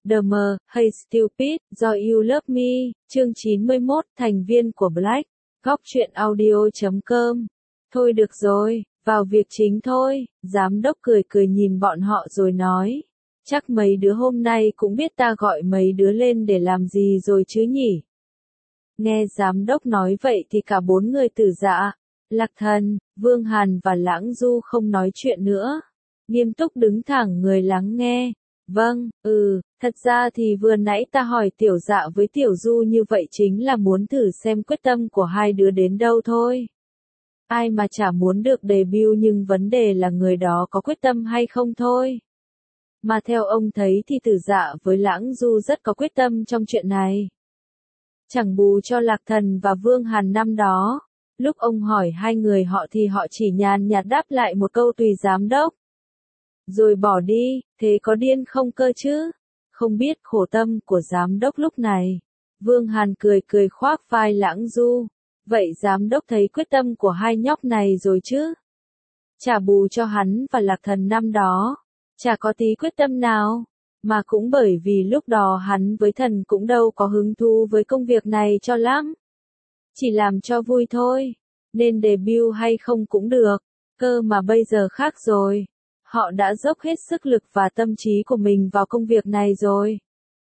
The M, Hey Stupid, Do You Love Me, chương 91, thành viên của Black, góc truyện audio.com. Thôi được rồi, vào việc chính thôi, giám đốc cười cười nhìn bọn họ rồi nói. Chắc mấy đứa hôm nay cũng biết ta gọi mấy đứa lên để làm gì rồi chứ nhỉ? Nghe giám đốc nói vậy thì cả bốn người Tử Dạ, Lạc Thần, Vương Hàn và Lãng Du không nói chuyện nữa. Nghiêm túc đứng thẳng người lắng nghe. Vâng, thật ra thì vừa nãy ta hỏi Tiểu Dạ với Tiểu Du như vậy chính là muốn thử xem quyết tâm của hai đứa đến đâu thôi. Ai mà chả muốn được debut nhưng vấn đề là người đó có quyết tâm hay không thôi. Mà theo ông thấy thì Tử Dạ với Lãng Du rất có quyết tâm trong chuyện này. Chẳng bù cho Lạc Thần và Vương Hàn năm đó, lúc ông hỏi hai người họ thì họ chỉ nhàn nhạt đáp lại một câu tùy giám đốc. Rồi bỏ đi, thế có điên không cơ chứ? Không biết khổ tâm của giám đốc lúc này. Vương Hàn cười cười khoác vai Lãng Du. Vậy giám đốc thấy quyết tâm của hai nhóc này rồi chứ? Trả bù cho hắn và Lạc Thần năm đó. Chả có tí quyết tâm nào. Mà cũng bởi vì lúc đó hắn với Thần cũng đâu có hứng thú với công việc này cho lắm. Chỉ làm cho vui thôi. Nên debut hay không cũng được. Cơ mà bây giờ khác rồi. Họ đã dốc hết sức lực và tâm trí của mình vào công việc này rồi.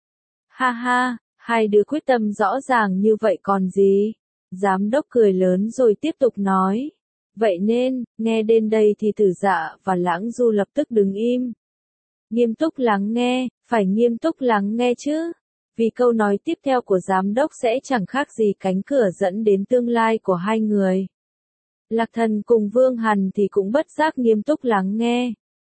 Ha ha, hai đứa quyết tâm rõ ràng như vậy còn gì? Giám đốc cười lớn rồi tiếp tục nói. Vậy nên, nghe đến đây thì Tử Dạ và Lãng Du lập tức đứng im. Nghiêm túc lắng nghe, phải nghiêm túc lắng nghe chứ. Vì câu nói tiếp theo của giám đốc sẽ chẳng khác gì cánh cửa dẫn đến tương lai của hai người. Lạc Thần cùng Vương Hàn thì cũng bất giác nghiêm túc lắng nghe.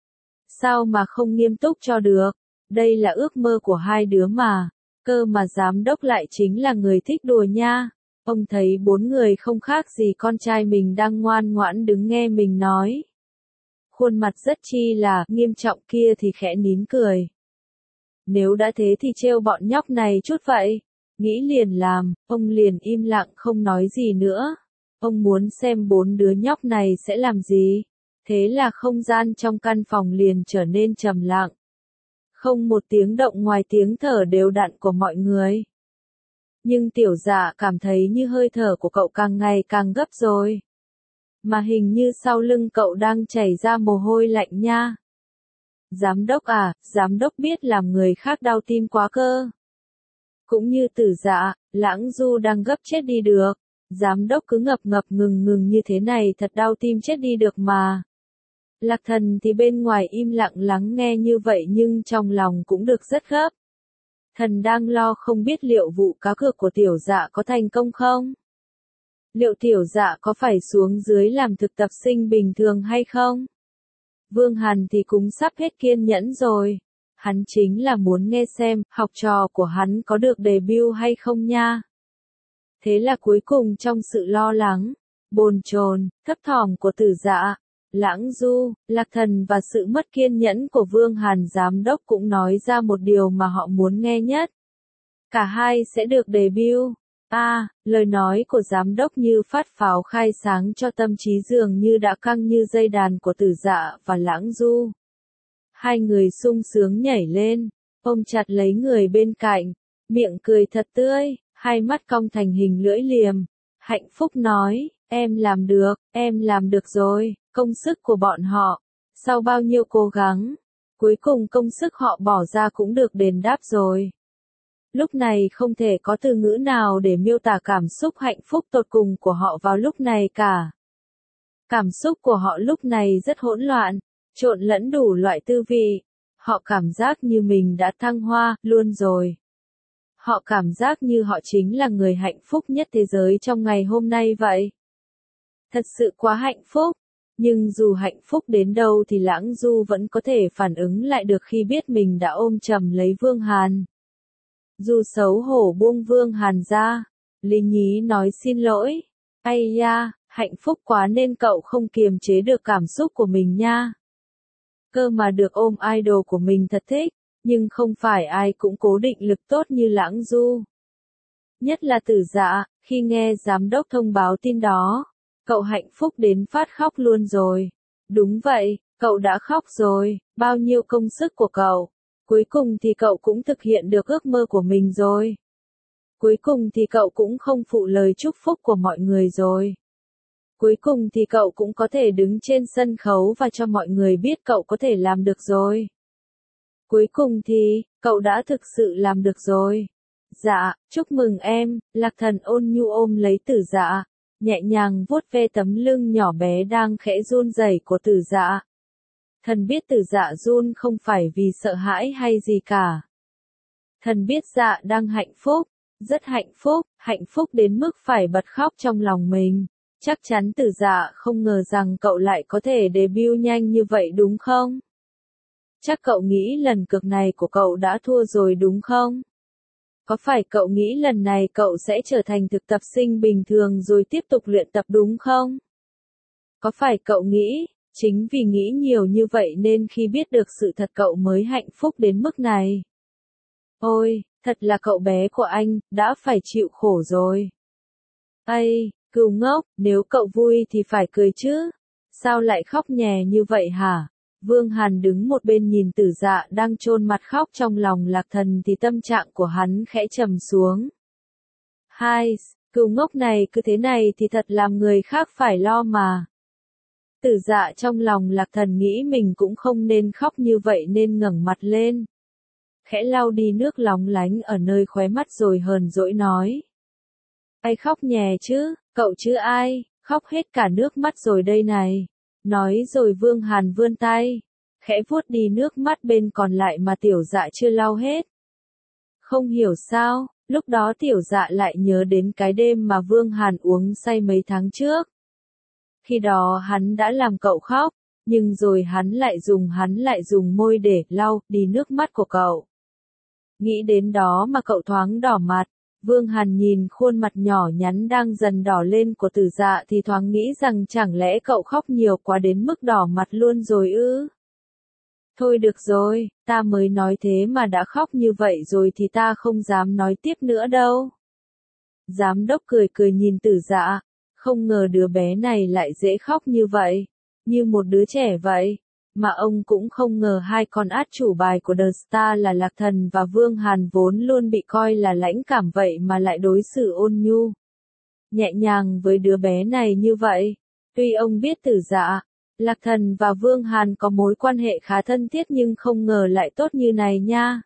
Sao mà không nghiêm túc cho được? Đây là ước mơ của hai đứa mà. Cơ mà giám đốc lại chính là người thích đùa nha. Ông thấy bốn người không khác gì con trai mình đang ngoan ngoãn đứng nghe mình nói. Khuôn mặt rất chi là nghiêm trọng kia thì khẽ nín cười. Nếu đã thế thì trêu bọn nhóc này chút vậy. Nghĩ liền làm, ông liền im lặng không nói gì nữa. Ông muốn xem bốn đứa nhóc này sẽ làm gì. Thế là không gian trong căn phòng liền trở nên trầm lặng. Không một tiếng động ngoài tiếng thở đều đặn của mọi người. Nhưng Tiểu Dạ cảm thấy như hơi thở của cậu càng ngày càng gấp rồi. Mà hình như sau lưng cậu đang chảy ra mồ hôi lạnh nha. Giám đốc à, giám đốc biết làm người khác đau tim quá cơ. Cũng như Tử Dạ, Lãng Du đang gấp chết đi được. Giám đốc cứ ngập ngập ngừng ngừng như thế này thật đau tim chết đi được mà. Lạc Thần thì bên ngoài im lặng lắng nghe như vậy nhưng trong lòng cũng được rất gấp. Thần đang lo không biết liệu vụ cá cược của Tiểu Dạ có thành công không? Liệu Tiểu Dạ có phải xuống dưới làm thực tập sinh bình thường hay không? Vương Hàn thì cũng sắp hết kiên nhẫn rồi. Hắn chính là muốn nghe xem học trò của hắn có được debut hay không nha. Thế là cuối cùng trong sự lo lắng, bồn chồn, thấp thỏm của Tử Dạ, Lãng Du, Lạc Thần và sự mất kiên nhẫn của Vương Hàn giám đốc cũng nói ra một điều mà họ muốn nghe nhất. Cả hai sẽ được debut. Lời nói của giám đốc như phát pháo khai sáng cho tâm trí dường như đã căng như dây đàn của Tử Dạ và Lãng Du. Hai người sung sướng nhảy lên, ôm chặt lấy người bên cạnh, miệng cười thật tươi, hai mắt cong thành hình lưỡi liềm. Hạnh phúc nói, em làm được rồi, công sức của bọn họ, sau bao nhiêu cố gắng, cuối cùng công sức họ bỏ ra cũng được đền đáp rồi. Lúc này không thể có từ ngữ nào để miêu tả cảm xúc hạnh phúc tột cùng của họ vào lúc này cả. Cảm xúc của họ lúc này rất hỗn loạn, trộn lẫn đủ loại tư vị. Họ cảm giác như mình đã thăng hoa luôn rồi. Họ cảm giác như họ chính là người hạnh phúc nhất thế giới trong ngày hôm nay vậy. Thật sự quá hạnh phúc. Nhưng dù hạnh phúc đến đâu thì Lãng Du vẫn có thể phản ứng lại được khi biết mình đã ôm chầm lấy Vương Hàn. Du xấu hổ buông Vương Hàn ra. Lý nhí nói xin lỗi. Ây da, hạnh phúc quá nên cậu không kiềm chế được cảm xúc của mình nha. Cơ mà được ôm idol của mình thật thích, nhưng không phải ai cũng cố định lực tốt như Lãng Du. Nhất là Tử Dạ, khi nghe giám đốc thông báo tin đó, cậu hạnh phúc đến phát khóc luôn rồi. Đúng vậy, cậu đã khóc rồi, bao nhiêu công sức của cậu, Cuối cùng thì cậu cũng thực hiện được ước mơ của mình rồi. Cuối cùng thì cậu cũng không phụ lời chúc phúc của mọi người rồi. Cuối cùng thì cậu cũng có thể đứng trên sân khấu và cho mọi người biết cậu có thể làm được rồi. Cuối cùng thì, cậu đã thực sự làm được rồi. Dạ, chúc mừng em, Lạc Thần ôn nhu ôm lấy Tử Dạ, nhẹ nhàng vuốt ve tấm lưng nhỏ bé đang khẽ run rẩy của Tử Dạ. Thần biết Tử Dạ run không phải vì sợ hãi hay gì cả. Thần biết Dạ đang hạnh phúc, rất hạnh phúc đến mức phải bật khóc trong lòng mình. Chắc chắn Tử Dạ không ngờ rằng cậu lại có thể debut nhanh như vậy đúng không? Chắc cậu nghĩ lần cược này của cậu đã thua rồi đúng không? Có phải cậu nghĩ lần này cậu sẽ trở thành thực tập sinh bình thường rồi tiếp tục luyện tập đúng không? Có phải cậu nghĩ, chính vì nghĩ nhiều như vậy nên khi biết được sự thật cậu mới hạnh phúc đến mức này? Ôi, thật là cậu bé của anh, đã phải chịu khổ rồi. Ây, cừu ngốc, nếu cậu vui thì phải cười chứ. Sao lại khóc nhè như vậy hả? Vương Hàn đứng một bên nhìn Tử Dạ đang chôn mặt khóc trong lòng Lạc Thần thì tâm trạng của hắn khẽ trầm xuống. Hai, cừu ngốc này cứ thế này thì thật làm người khác phải lo mà. Tử Dạ trong lòng Lạc Thần nghĩ mình cũng không nên khóc như vậy nên ngẩng mặt lên. Khẽ lau đi nước lóng lánh ở nơi khóe mắt rồi hờn dỗi nói. Ai khóc nhè chứ, cậu chứ ai, khóc hết cả nước mắt rồi đây này. Nói rồi Vương Hàn vươn tay, khẽ vuốt đi nước mắt bên còn lại mà Tiểu Dạ chưa lau hết. Không hiểu sao, lúc đó Tiểu Dạ lại nhớ đến cái đêm mà Vương Hàn uống say mấy tháng trước. Khi đó hắn đã làm cậu khóc, nhưng rồi hắn lại dùng môi để lau đi nước mắt của cậu. Nghĩ đến đó mà cậu thoáng đỏ mặt. Vương Hàn nhìn khuôn mặt nhỏ nhắn đang dần đỏ lên của Tử Dạ thì thoáng nghĩ rằng chẳng lẽ cậu khóc nhiều quá đến mức đỏ mặt luôn rồi ư? Thôi được rồi, ta mới nói thế mà đã khóc như vậy rồi thì ta không dám nói tiếp nữa đâu. Giám đốc cười cười nhìn Tử Dạ, không ngờ đứa bé này lại dễ khóc như vậy, như một đứa trẻ vậy. Mà ông cũng không ngờ hai con át chủ bài của The Star là Lạc Thần và Vương Hàn vốn luôn bị coi là lãnh cảm vậy mà lại đối xử ôn nhu, nhẹ nhàng với đứa bé này như vậy. Tuy ông biết Tử Dạ, Lạc Thần và Vương Hàn có mối quan hệ khá thân thiết nhưng không ngờ lại tốt như này nha.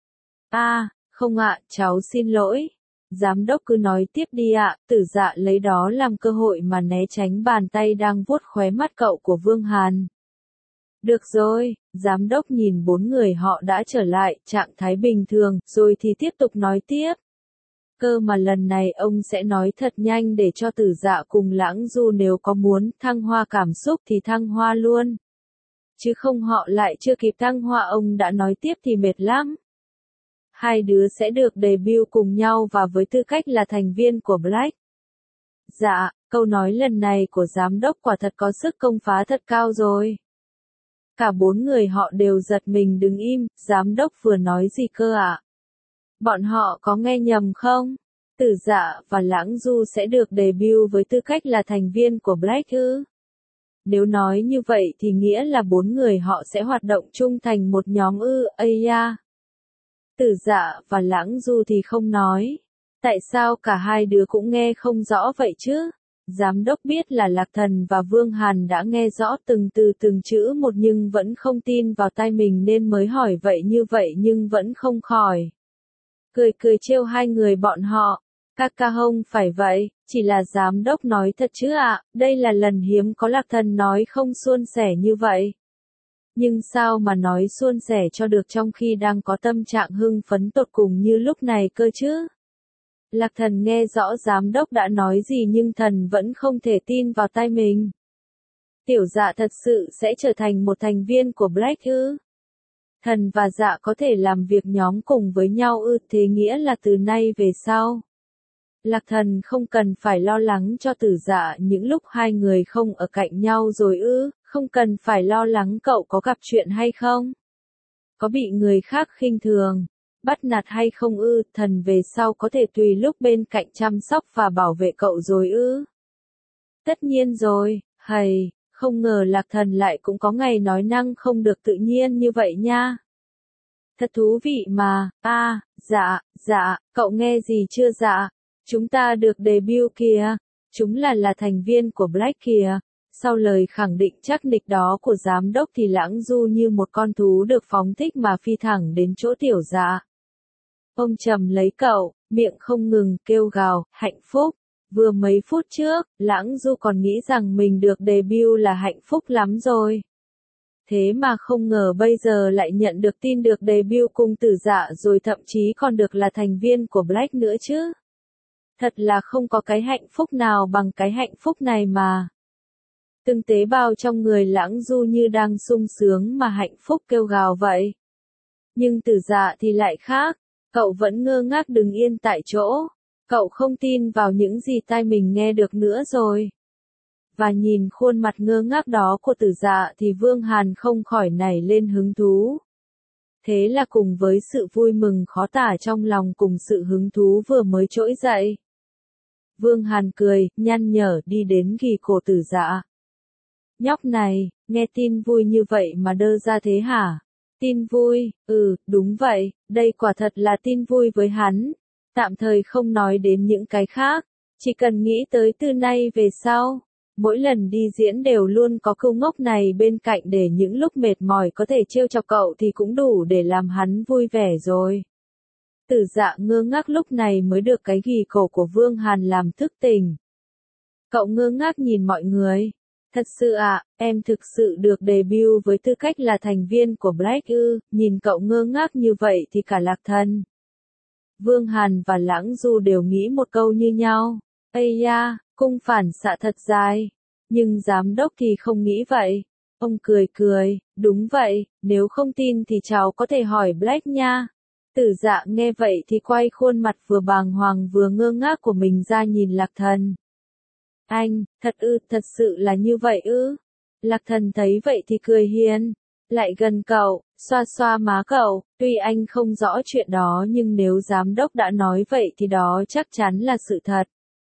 Không ạ, cháu xin lỗi. Giám đốc cứ nói tiếp đi ạ. Tử Dạ lấy đó làm cơ hội mà né tránh bàn tay đang vuốt khóe mắt cậu của Vương Hàn. Được rồi, giám đốc nhìn bốn người họ đã trở lại trạng thái bình thường, rồi thì tiếp tục nói tiếp. Cơ mà lần này ông sẽ nói thật nhanh để cho Tử Dạ cùng Lãng Du nếu có muốn thăng hoa cảm xúc thì thăng hoa luôn. Chứ không họ lại chưa kịp thăng hoa ông đã nói tiếp thì mệt lắm. Hai đứa sẽ được debut cùng nhau và với tư cách là thành viên của Black. Dạ, câu nói lần này của giám đốc quả thật có sức công phá thật cao rồi. Cả bốn người họ đều giật mình đứng im, giám đốc vừa nói gì cơ ạ? Bọn họ có nghe nhầm không? Tử Dạ và Lãng Du sẽ được debut với tư cách là thành viên của Black ư? Nếu nói như vậy thì nghĩa là bốn người họ sẽ hoạt động chung thành một nhóm ư, da. Tử Dạ và Lãng Du thì không nói. Tại sao cả hai đứa cũng nghe không rõ vậy chứ? Giám đốc biết là Lạc Thần và Vương Hàn đã nghe rõ từng từ từng chữ một nhưng vẫn không tin vào tai mình nên mới hỏi vậy nhưng vẫn không khỏi. Cười trêu hai người bọn họ. Ca không phải vậy, chỉ là giám đốc nói thật chứ ạ, đây là lần hiếm có Lạc Thần nói không suôn sẻ như vậy. Nhưng sao mà nói suôn sẻ cho được trong khi đang có tâm trạng hưng phấn tột cùng như lúc này cơ chứ? Lạc Thần nghe rõ giám đốc đã nói gì nhưng thần vẫn không thể tin vào tai mình. Tiểu Dạ thật sự sẽ trở thành một thành viên của Black ư? Thần và Dạ có thể làm việc nhóm cùng với nhau ư? Thế nghĩa là từ nay về sau, Lạc Thần không cần phải lo lắng cho Tử Dạ những lúc hai người không ở cạnh nhau rồi ư? Không cần phải lo lắng cậu có gặp chuyện hay không? Có bị người khác khinh thường, bắt nạt hay không ư? Thần về sau có thể tùy lúc bên cạnh chăm sóc và bảo vệ cậu rồi ư? Tất nhiên rồi, không ngờ Lạc Thần lại cũng có ngày nói năng không được tự nhiên như vậy nha. Thật thú vị mà, dạ, cậu nghe gì chưa dạ? Chúng ta được debut kìa, chúng là thành viên của Black kìa. Sau lời khẳng định chắc nịch đó của giám đốc thì Lãng Du như một con thú được phóng thích mà phi thẳng đến chỗ tiểu dạ. Ông trầm lấy cậu, miệng không ngừng kêu gào, hạnh phúc. Vừa mấy phút trước, Lãng Du còn nghĩ rằng mình được debut là hạnh phúc lắm rồi. Thế mà không ngờ bây giờ lại nhận được tin được debut cùng tử dạ rồi thậm chí còn được là thành viên của Black nữa chứ. Thật là không có cái hạnh phúc nào bằng cái hạnh phúc này mà. Từng tế bào trong người Lãng Du như đang sung sướng mà hạnh phúc kêu gào vậy. Nhưng tử dạ thì lại khác, cậu vẫn ngơ ngác đứng yên tại chỗ. Cậu không tin vào những gì tai mình nghe được nữa rồi. Và nhìn khuôn mặt ngơ ngác đó của tử dạ thì Vương Hàn không khỏi nảy lên hứng thú. Thế là cùng với sự vui mừng khó tả trong lòng cùng sự hứng thú vừa mới trỗi dậy. Vương Hàn cười, nhăn nhở đi đến ghì cổ tử dạ. Nhóc này, nghe tin vui như vậy mà đơ ra thế hả? Tin vui, đúng vậy, đây quả thật là tin vui với hắn. Tạm thời không nói đến những cái khác, chỉ cần nghĩ tới từ nay về sau. Mỗi lần đi diễn đều luôn có câu ngốc này bên cạnh để những lúc mệt mỏi có thể trêu chọc cậu thì cũng đủ để làm hắn vui vẻ rồi. Tử dạ ngơ ngác lúc này mới được cái ghì cổ của Vương Hàn làm thức tỉnh. Cậu ngơ ngác nhìn mọi người. Thật sự ạ, em thực sự được debut với tư cách là thành viên của Black ư, nhìn cậu ngơ ngác như vậy thì cả Lạc Thần. Vương Hàn và Lãng Du đều nghĩ một câu như nhau. Ây da, cung phản xạ thật dài. Nhưng giám đốc thì không nghĩ vậy. Ông cười cười, đúng vậy, nếu không tin thì cháu có thể hỏi Black nha. Tử dạ nghe vậy thì quay khuôn mặt vừa bàng hoàng vừa ngơ ngác của mình ra nhìn Lạc Thần. Anh, thật sự là như vậy ư? Lạc Thần thấy vậy thì cười hiền, lại gần cậu, xoa xoa má cậu, tuy anh không rõ chuyện đó nhưng nếu giám đốc đã nói vậy thì đó chắc chắn là sự thật.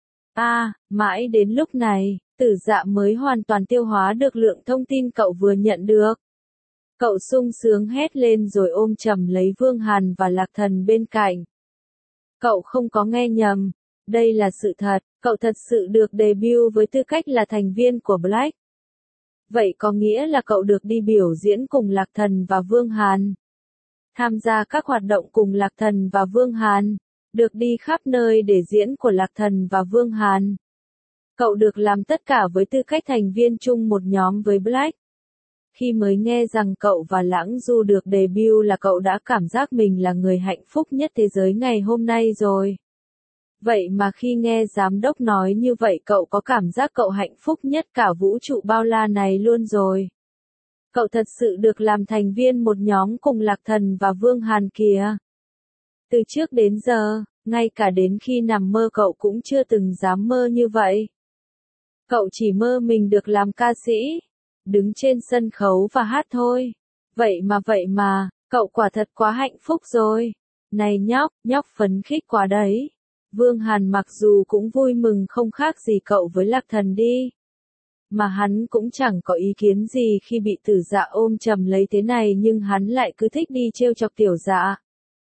Mãi đến lúc này, tử dạ mới hoàn toàn tiêu hóa được lượng thông tin cậu vừa nhận được. Cậu sung sướng hét lên rồi ôm chầm lấy Vương Hàn và Lạc Thần bên cạnh. Cậu không có nghe nhầm, đây là sự thật, cậu thật sự được debut với tư cách là thành viên của Black. Vậy có nghĩa là cậu được đi biểu diễn cùng Lạc Thần và Vương Hàn. Tham gia các hoạt động cùng Lạc Thần và Vương Hàn. Được đi khắp nơi để diễn của Lạc Thần và Vương Hàn. Cậu được làm tất cả với tư cách thành viên chung một nhóm với Black. Khi mới nghe rằng cậu và Lãng Du được debut là cậu đã cảm giác mình là người hạnh phúc nhất thế giới ngày hôm nay rồi. Vậy mà khi nghe giám đốc nói như vậy cậu có cảm giác cậu hạnh phúc nhất cả vũ trụ bao la này luôn rồi. Cậu thật sự được làm thành viên một nhóm cùng Lạc Thần và Vương Hàn kìa. Từ trước đến giờ, ngay cả đến khi nằm mơ cậu cũng chưa từng dám mơ như vậy. Cậu chỉ mơ mình được làm ca sĩ, đứng trên sân khấu và hát thôi. Vậy mà, cậu quả thật quá hạnh phúc rồi. Này nhóc phấn khích quá đấy. Vương Hàn mặc dù cũng vui mừng không khác gì cậu với Lạc Thần đi. Mà hắn cũng chẳng có ý kiến gì khi bị tử dạ ôm chầm lấy thế này nhưng hắn lại cứ thích đi trêu chọc tiểu dạ.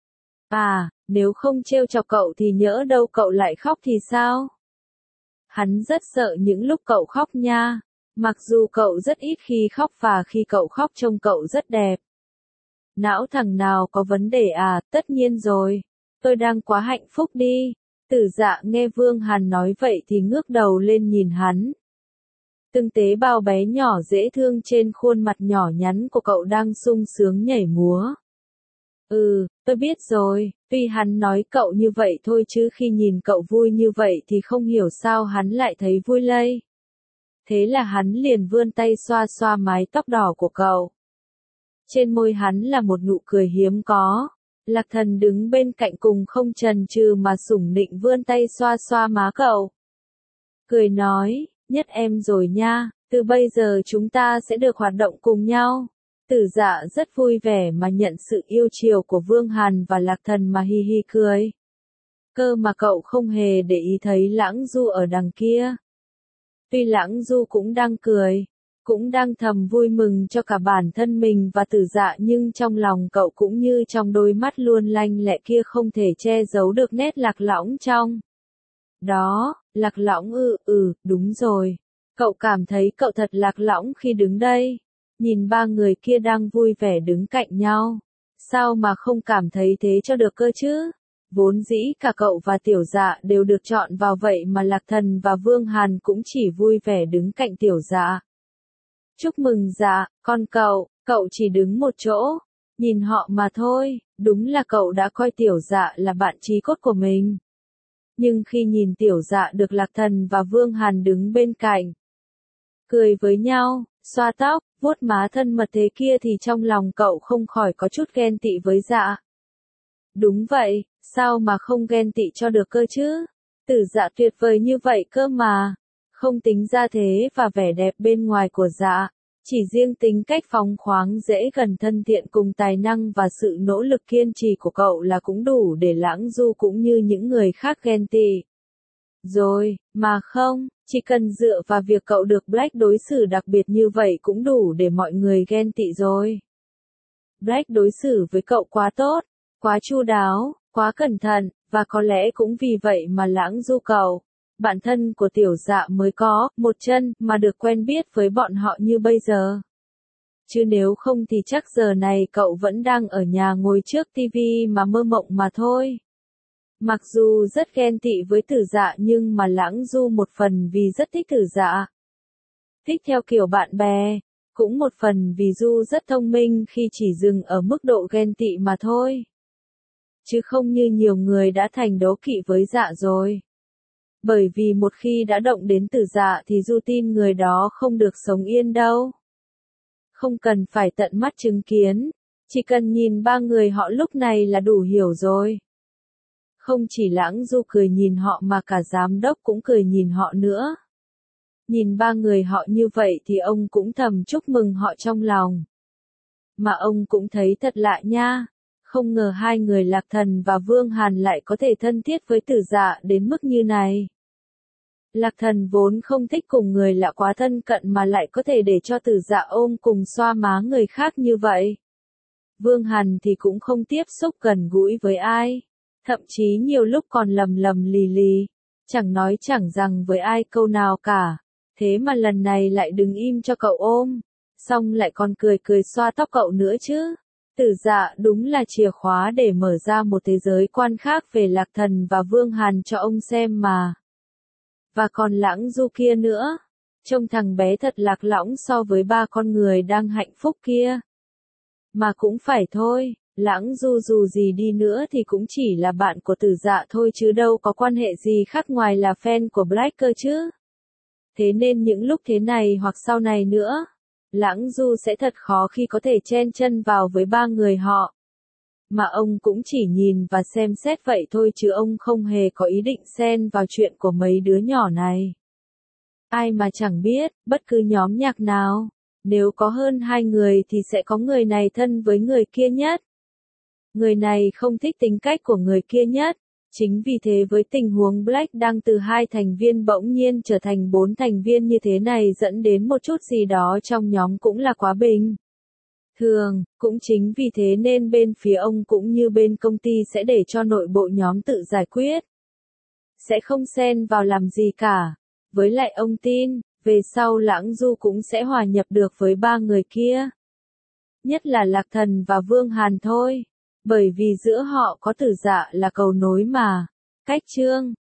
Nếu không trêu chọc cậu thì nhỡ đâu cậu lại khóc thì sao? Hắn rất sợ những lúc cậu khóc nha. Mặc dù cậu rất ít khi khóc và khi cậu khóc trông cậu rất đẹp. Não thằng nào có vấn đề tất nhiên rồi. Tôi đang quá hạnh phúc đi. Tử dạ nghe Vương Hàn nói vậy thì ngước đầu lên nhìn hắn. Từng tế bào bé nhỏ dễ thương trên khuôn mặt nhỏ nhắn của cậu đang sung sướng nhảy múa. Tôi biết rồi, tuy hắn nói cậu như vậy thôi chứ khi nhìn cậu vui như vậy thì không hiểu sao hắn lại thấy vui lây. Thế là hắn liền vươn tay xoa xoa mái tóc đỏ của cậu. Trên môi hắn là một nụ cười hiếm có. Lạc Thần đứng bên cạnh cùng không chần chừ mà sủng nịnh vươn tay xoa xoa má cậu. Cười nói, nhất em rồi nha, từ bây giờ chúng ta sẽ được hoạt động cùng nhau. Tử dạ rất vui vẻ mà nhận sự yêu chiều của Vương Hàn và Lạc Thần mà hi hi cười. Cơ mà cậu không hề để ý thấy Lãng Du ở đằng kia. Tuy Lãng Du cũng đang cười, cũng đang thầm vui mừng cho cả bản thân mình và Tử Dạ, nhưng trong lòng cậu cũng như trong đôi mắt luôn lanh lẹ kia không thể che giấu được nét lạc lõng trong đó. Lạc lõng đúng rồi. Cậu cảm thấy cậu thật lạc lõng khi đứng đây, nhìn ba người kia đang vui vẻ đứng cạnh nhau. Sao mà không cảm thấy thế cho được cơ chứ? Vốn dĩ cả cậu và Tiểu Dạ đều được chọn vào, vậy mà Lạc Thần và Vương Hàn cũng chỉ vui vẻ đứng cạnh Tiểu Dạ. Chúc mừng Dạ, con cậu chỉ đứng một chỗ, nhìn họ mà thôi. Đúng là cậu đã coi Tiểu Dạ là bạn chí cốt của mình. Nhưng khi nhìn Tiểu Dạ được Lạc Thần và Vương Hàn đứng bên cạnh, cười với nhau, xoa tóc, vuốt má thân mật thế kia thì trong lòng cậu không khỏi có chút ghen tị với Dạ. Đúng vậy, sao mà không ghen tị cho được cơ chứ? Tử Dạ tuyệt vời như vậy cơ mà. Không tính ra thế và vẻ đẹp bên ngoài của Dạ, chỉ riêng tính cách phóng khoáng dễ gần thân thiện cùng tài năng và sự nỗ lực kiên trì của cậu là cũng đủ để Lãng Du cũng như những người khác ghen tị. Rồi, mà không, chỉ cần dựa vào việc cậu được Black đối xử đặc biệt như vậy cũng đủ để mọi người ghen tị rồi. Black đối xử với cậu quá tốt, quá chu đáo, quá cẩn thận, và có lẽ cũng vì vậy mà Lãng Du cậu, bạn thân của Tiểu Dạ mới có một chân mà được quen biết với bọn họ như bây giờ. Chứ nếu không thì chắc giờ này cậu vẫn đang ở nhà ngồi trước tivi mà mơ mộng mà thôi. Mặc dù rất ghen tị với Tử Dạ nhưng mà Lãng Du một phần vì rất thích Tử Dạ. Thích theo kiểu bạn bè, cũng một phần vì Du rất thông minh khi chỉ dừng ở mức độ ghen tị mà thôi. Chứ không như nhiều người đã thành đố kỵ với Dạ rồi. Bởi vì một khi đã động đến Tử Dạ thì Du tin người đó không được sống yên đâu. Không cần phải tận mắt chứng kiến, chỉ cần nhìn ba người họ lúc này là đủ hiểu rồi. Không chỉ Lãng Du cười nhìn họ mà cả giám đốc cũng cười nhìn họ nữa. Nhìn ba người họ như vậy thì ông cũng thầm chúc mừng họ trong lòng. Mà ông cũng thấy thật lạ nha. Không ngờ hai người Lạc Thần và Vương Hàn lại có thể thân thiết với Tử Dạ đến mức như này. Lạc Thần vốn không thích cùng người lạ quá thân cận mà lại có thể để cho Tử Dạ ôm cùng xoa má người khác như vậy. Vương Hàn thì cũng không tiếp xúc gần gũi với ai. Thậm chí nhiều lúc còn lầm lầm lì lì, chẳng nói chẳng rằng với ai câu nào cả. Thế mà lần này lại đứng im cho cậu ôm, xong lại còn cười cười xoa tóc cậu nữa chứ. Tử Dạ đúng là chìa khóa để mở ra một thế giới quan khác về Lạc Thần và Vương Hàn cho ông xem mà. Và còn Lãng Du kia nữa, trông thằng bé thật lạc lõng so với ba con người đang hạnh phúc kia. Mà cũng phải thôi, Lãng Du dù gì đi nữa thì cũng chỉ là bạn của Tử Dạ thôi chứ đâu có quan hệ gì khác ngoài là fan của Black cơ chứ. Thế nên những lúc thế này hoặc sau này nữa, Lãng Du sẽ thật khó khi có thể chen chân vào với ba người họ. Mà ông cũng chỉ nhìn và xem xét vậy thôi chứ ông không hề có ý định xen vào chuyện của mấy đứa nhỏ này. Ai mà chẳng biết, bất cứ nhóm nhạc nào, nếu có hơn hai người thì sẽ có người này thân với người kia nhất. Người này không thích tính cách của người kia nhất. Chính vì thế với tình huống Black đang từ 2 thành viên bỗng nhiên trở thành 4 thành viên như thế này dẫn đến một chút gì đó trong nhóm cũng là quá bình thường, cũng chính vì thế nên bên phía ông cũng như bên công ty sẽ để cho nội bộ nhóm tự giải quyết. Sẽ không xen vào làm gì cả. Với lại ông tin, về sau Lãng Du cũng sẽ hòa nhập được với ba người kia. Nhất là Lạc Thần và Vương Hàn thôi. Bởi vì giữa họ có Tử Dạ là cầu nối mà. Cách chương